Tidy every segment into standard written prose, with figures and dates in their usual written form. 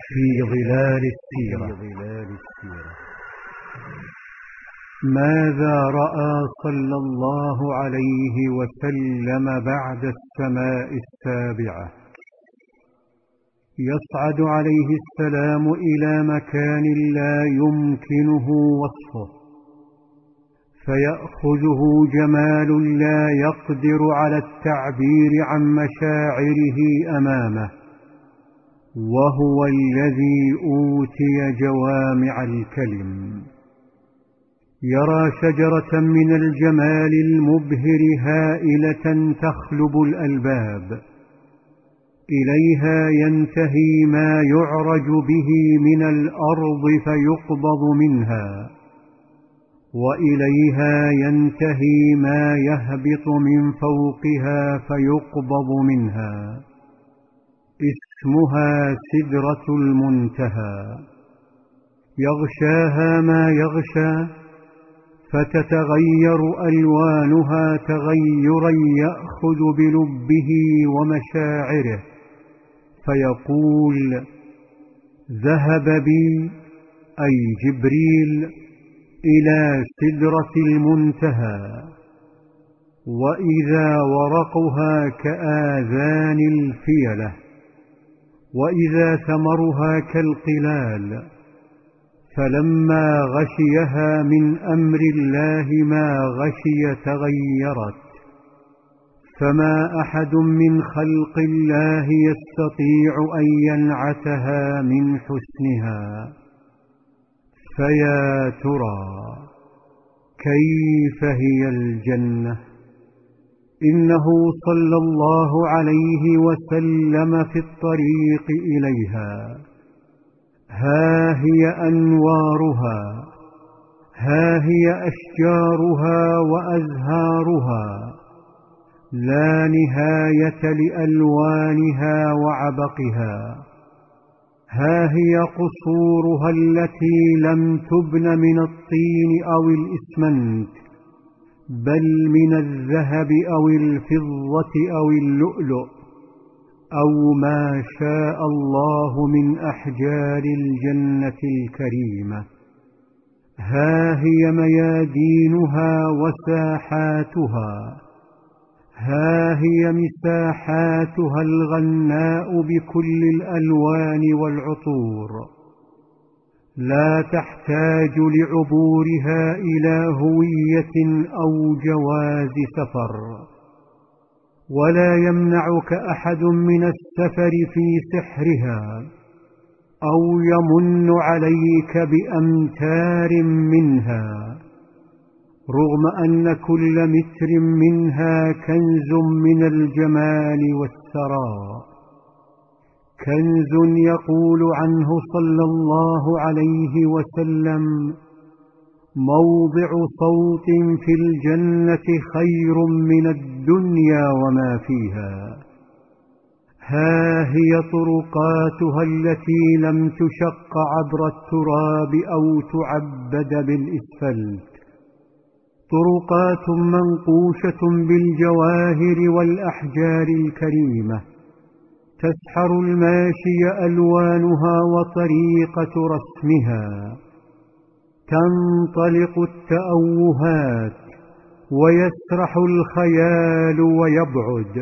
في ظلال السيرة. ماذا رأى صلى الله عليه وسلم بعد السماء السابعة؟ يصعد عليه السلام إلى مكان لا يمكنه وصفه، فيأخذه جمال لا يقدر على التعبير عن مشاعره أمامه، وهو الذي أوتي جوامع الكلم. يرى شجرة من الجمال المبهر هائلة تخلب الألباب، إليها ينتهي ما يعرج به من الأرض فيقبض منها، وإليها ينتهي ما يهبط من فوقها فيقبض منها. اسمها سدرة المنتهى. يغشاها ما يغشى، فتتغير ألوانها تغيرا يأخذ بلبه ومشاعره، فيقول: ذهب بي أي جبريل إلى سدرة المنتهى، وإذا ورقها كآذان الفيلة، وإذا ثمرها كالقلال. فلما غشيها من أمر الله ما غشي تغيرت، فما أحد من خلق الله يستطيع أن ينعتها من حسنها. فيا ترى كيف هي الجنة؟ إنه صلى الله عليه وسلم في الطريق إليها. ها هي أنوارها، ها هي أشجارها وأزهارها، لا نهاية لألوانها وعبقها. ها هي قصورها التي لم تبن من الطين أو الإسمنت، بل من الذهب أو الفضة أو اللؤلؤ، أو ما شاء الله من أحجار الجنة الكريمة. ها هي ميادينها وساحاتها، ها هي مساحاتها الغناء بكل الألوان والعطور، لا تحتاج لعبورها إلى هوية أو جواز سفر، ولا يمنعك أحد من السفر في سحرها، أو يمن عليك بأمتار منها، رغم أن كل متر منها كنز من الجمال والثراء. كنز يقول عنه صلى الله عليه وسلم: موضع صوت في الجنة خير من الدنيا وما فيها. ها هي طرقاتها التي لم تشق عبر التراب أو تعبد بالإسفلت، طرقات منقوشة بالجواهر والأحجار الكريمة، تسحر الماشي ألوانها وطريقة رسمها. تنطلق التأوهات ويسرح الخيال ويبعد،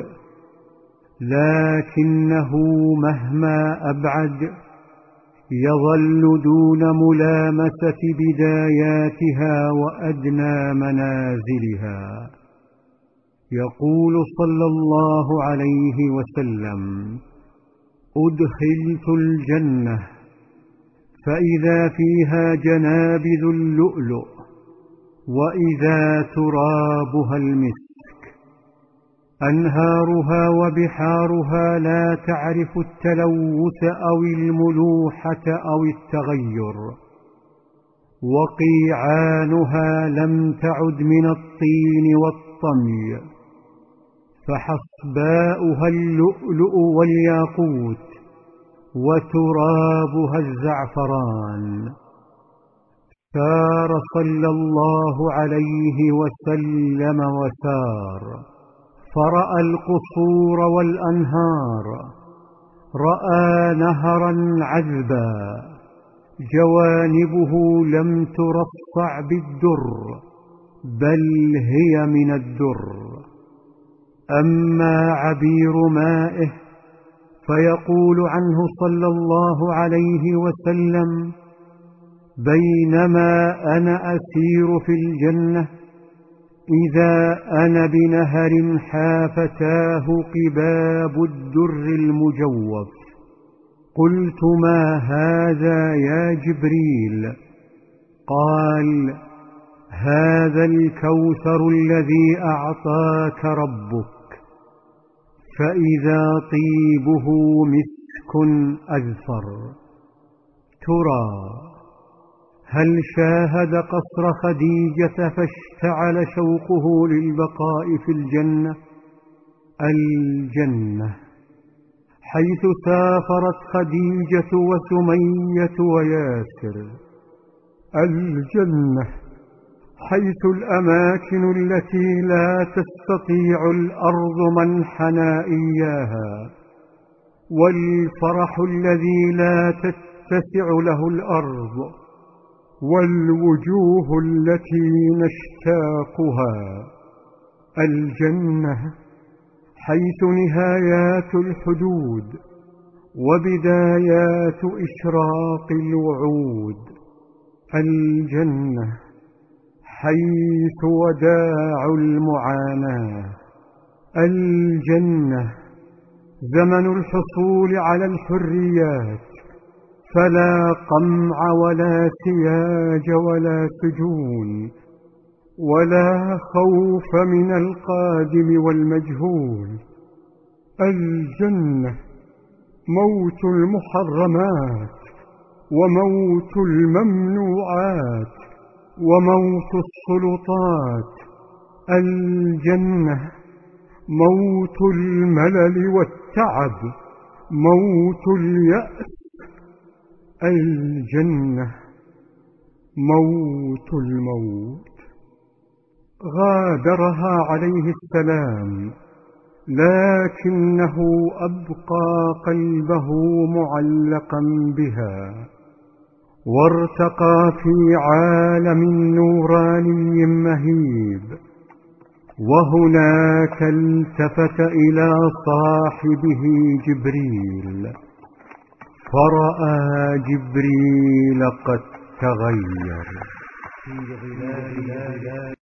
لكنه مهما أبعد يظل دون ملامسة بداياتها وأدنى منازلها. يقول صلى الله عليه وسلم: أدخلت الجنة فإذا فيها جنابذ اللؤلؤ، وإذا ترابها المسك. أنهارها وبحارها لا تعرف التلوث أو الملوحة أو التغير، وقيعانها لم تعد من الطين والطمي، فحصباؤها اللؤلؤ والياقوت، وترابها الزعفران. سار صلى الله عليه وسلم وسار، فرأى القصور والأنهار، رأى نهرا عذبا جوانبه لم ترصع بالدر، بل هي من الدر. أما عبير مائه فيقول عنه صلى الله عليه وسلم: بينما أنا أسير في الجنة إذا أنا بنهر حافتاه قباب الدر المجوف، قلت: ما هذا يا جبريل؟ قال: هذا الكوثر الذي أعطاك ربك، فإذا طيبه مسك أذفر. ترى هل شاهد قصر خديجة فاشتعل شوقه للبقاء في الجنة؟ الجنة حيث سافرت خديجة وسمية وياسر، الجنة حيث الأماكن التي لا تستطيع الأرض منحنا إياها، والفرح الذي لا تتسع له الأرض، والوجوه التي نشتاقها. الجنة حيث نهايات الحدود وبدايات إشراق الوعود. الجنة حيث وداع المعاناة. الجنة زمن الحصول على الحريات، فلا قمع ولا سياج ولا سجون، ولا خوف من القادم والمجهول. الجنة موت المحرمات، وموت الممنوعات، وموت السلطات. الجنة موت الملل والتعب، موت اليأس. الجنة موت الموت. غادرها عليه السلام، لكنه أبقى قلبه معلقا بها، وارتقى في عالم نوراني مهيب. وهناك التفت إلى صاحبه جبريل، فرأى جبريل قد تغير في ظلال